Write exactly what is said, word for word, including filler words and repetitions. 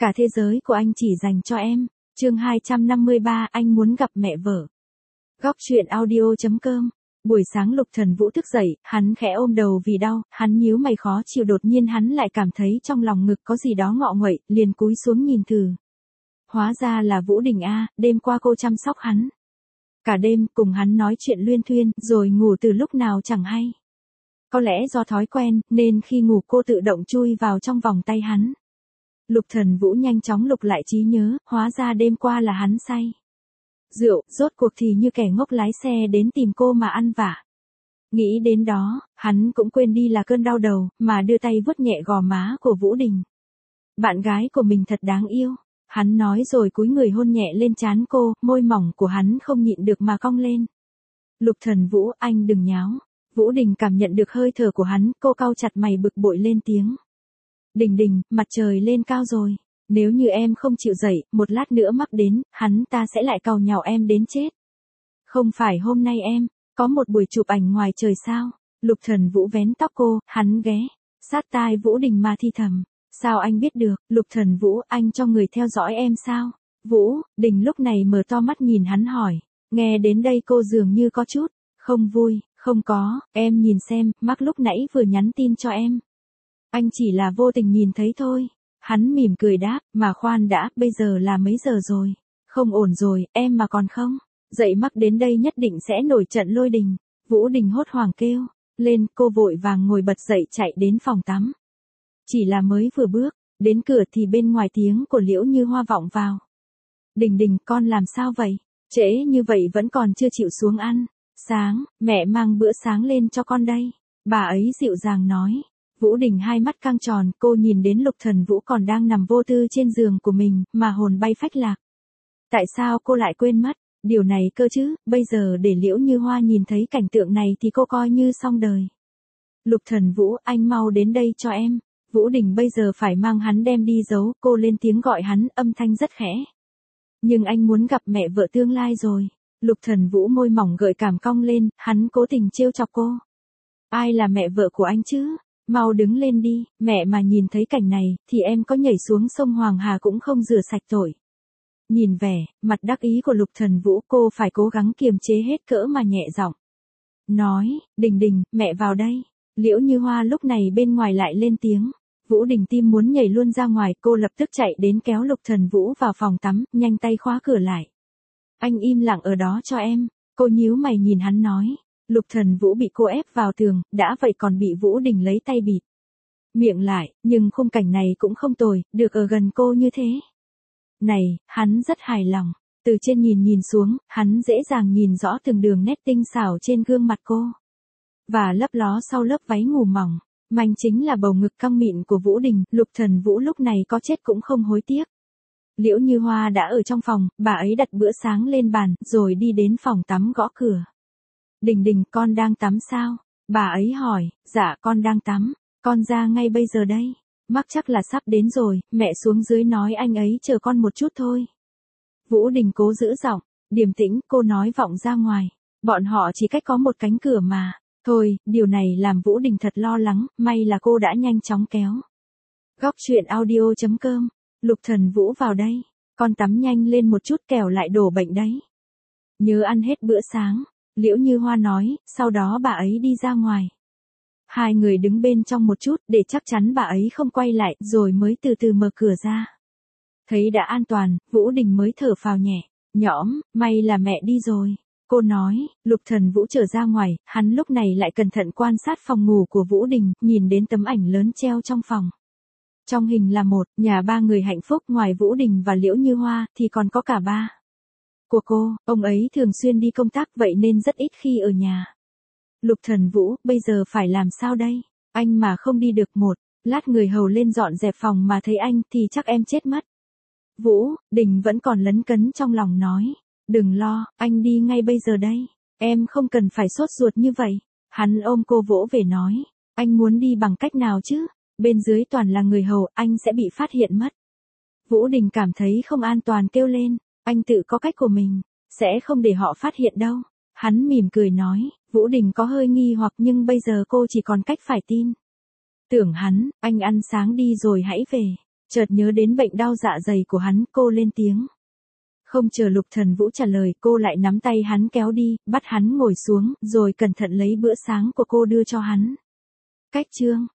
Cả thế giới của anh chỉ dành cho em. Chương hai trăm năm mươi ba, anh muốn gặp mẹ vợ. Góc truyện audio chấm com. Buổi sáng Lục Thần Vũ thức dậy, hắn khẽ ôm đầu vì đau, hắn nhíu mày khó chịu, đột nhiên hắn lại cảm thấy trong lòng ngực có gì đó ngọ nguậy, liền cúi xuống nhìn thử. Hóa ra là Vũ Đình a, đêm qua cô chăm sóc hắn. Cả đêm cùng hắn nói chuyện luyên thuyên, rồi ngủ từ lúc nào chẳng hay. Có lẽ do thói quen, nên khi ngủ cô tự động chui vào trong vòng tay hắn. Lục Thần Vũ nhanh chóng lục lại trí nhớ, hóa ra đêm qua là hắn say rượu, rốt cuộc thì như kẻ ngốc lái xe đến tìm cô mà ăn vạ. Nghĩ đến đó, hắn cũng quên đi là cơn đau đầu, mà đưa tay vuốt nhẹ gò má của Vũ Đình. Bạn gái của mình thật đáng yêu, hắn nói rồi cúi người hôn nhẹ lên trán cô, môi mỏng của hắn không nhịn được mà cong lên. Lục Thần Vũ, anh đừng nháo. Vũ Đình cảm nhận được hơi thở của hắn, cô cau chặt mày bực bội lên tiếng. Đình Đình, mặt trời lên cao rồi. Nếu như em không chịu dậy, một lát nữa mắc đến, hắn ta sẽ lại càu nhàu em đến chết. Không phải hôm nay em, có một buổi chụp ảnh ngoài trời sao? Lục Thần Vũ vén tóc cô, hắn ghé sát tai Vũ Đình mà thi thầm. Sao anh biết được? Lục Thần Vũ, anh cho người theo dõi em sao? Vũ Đình lúc này mở to mắt nhìn hắn hỏi. Nghe đến đây cô dường như có chút không vui. Không có, em nhìn xem, Mark lúc nãy vừa nhắn tin cho em. Anh chỉ là vô tình nhìn thấy thôi. Hắn mỉm cười đáp, mà khoan đã, bây giờ là mấy giờ rồi? Không ổn rồi, em mà còn không? Dậy Mark đến đây nhất định sẽ nổi trận lôi đình. Vũ Đình hốt hoảng kêu lên, cô vội vàng ngồi bật dậy chạy đến phòng tắm. Chỉ là mới vừa bước đến cửa thì bên ngoài tiếng của Liễu Như Hoa vọng vào. Đình Đình, con làm sao vậy? Trễ như vậy vẫn còn chưa chịu xuống ăn. Sáng, mẹ mang bữa sáng lên cho con đây. Bà ấy dịu dàng nói. Vũ Đình hai mắt căng tròn, cô nhìn đến Lục Thần Vũ còn đang nằm vô tư trên giường của mình, mà hồn bay phách lạc. Tại sao cô lại quên mất điều này cơ chứ? Bây giờ để Liễu Như Hoa nhìn thấy cảnh tượng này thì cô coi như xong đời. Lục Thần Vũ, anh mau đến đây cho em. Vũ Đình bây giờ phải mang hắn đem đi giấu, cô lên tiếng gọi hắn, âm thanh rất khẽ. Nhưng anh muốn gặp mẹ vợ tương lai rồi. Lục Thần Vũ môi mỏng gợi cảm cong lên, hắn cố tình trêu chọc cô. Ai là mẹ vợ của anh chứ? Mau đứng lên đi, mẹ mà nhìn thấy cảnh này, thì em có nhảy xuống sông Hoàng Hà cũng không rửa sạch tội. Nhìn vẻ, mặt đắc ý của Lục Thần Vũ, cô phải cố gắng kiềm chế hết cỡ mà nhẹ giọng. Nói, Đình Đình, mẹ vào đây. Liễu Như Hoa lúc này bên ngoài lại lên tiếng. Vũ Đình tim muốn nhảy luôn ra ngoài, cô lập tức chạy đến kéo Lục Thần Vũ vào phòng tắm, nhanh tay khóa cửa lại. Anh im lặng ở đó cho em. Cô nhíu mày nhìn hắn nói. Lục Thần Vũ bị cô ép vào tường, đã vậy còn bị Vũ Đình lấy tay bịt miệng lại, nhưng khung cảnh này cũng không tồi, được ở gần cô như thế. Này, hắn rất hài lòng. Từ trên nhìn nhìn xuống, hắn dễ dàng nhìn rõ từng đường nét tinh xảo trên gương mặt cô. Và lấp ló sau lớp váy ngủ mỏng, manh chính là bầu ngực căng mịn của Vũ Đình. Lục Thần Vũ lúc này có chết cũng không hối tiếc. Liễu Như Hoa đã ở trong phòng, bà ấy đặt bữa sáng lên bàn, rồi đi đến phòng tắm gõ cửa. Đình Đình, con đang tắm sao? Bà ấy hỏi. Dạ, con đang tắm. Con ra ngay bây giờ đây. Mark chắc là sắp đến rồi, mẹ xuống dưới nói anh ấy chờ con một chút thôi. Vũ Đình cố giữ giọng điềm tĩnh, cô nói vọng ra ngoài. Bọn họ chỉ cách có một cánh cửa mà. Thôi, điều này làm Vũ Đình thật lo lắng, may là cô đã nhanh chóng kéo. Góc truyện audio chấm com. Lục Thần Vũ vào đây. Con tắm nhanh lên một chút kẻo lại đổ bệnh đấy. Nhớ ăn hết bữa sáng. Liễu Như Hoa nói, sau đó bà ấy đi ra ngoài. Hai người đứng bên trong một chút để chắc chắn bà ấy không quay lại, rồi mới từ từ mở cửa ra. Thấy đã an toàn, Vũ Đình mới thở phào nhẹ nhõm, may là mẹ đi rồi. Cô nói. Lục Thần Vũ trở ra ngoài, hắn lúc này lại cẩn thận quan sát phòng ngủ của Vũ Đình, nhìn đến tấm ảnh lớn treo trong phòng. Trong hình là một nhà ba người hạnh phúc, ngoài Vũ Đình và Liễu Như Hoa thì còn có cả ba của cô. Ông ấy thường xuyên đi công tác vậy nên rất ít khi ở nhà. Lục Thần Vũ, bây giờ phải làm sao đây? Anh mà không đi được một lát người hầu lên dọn dẹp phòng mà thấy anh thì chắc em chết mất. Vũ Đình vẫn còn lấn cấn trong lòng nói. Đừng lo, anh đi ngay bây giờ đây. Em không cần phải sốt ruột như vậy. Hắn ôm cô vỗ về nói. Anh muốn đi bằng cách nào chứ? Bên dưới toàn là người hầu, anh sẽ bị phát hiện mất. Vũ Đình cảm thấy không an toàn kêu lên. Anh tự có cách của mình, sẽ không để họ phát hiện đâu. Hắn mỉm cười nói. Vũ Đình có hơi nghi hoặc nhưng bây giờ cô chỉ còn cách phải tin tưởng hắn. Anh ăn sáng đi rồi hãy về. Chợt nhớ đến bệnh đau dạ dày của hắn, cô lên tiếng. Không chờ Lục Thần Vũ trả lời, cô lại nắm tay hắn kéo đi, bắt hắn ngồi xuống, rồi cẩn thận lấy bữa sáng của cô đưa cho hắn. Cách chương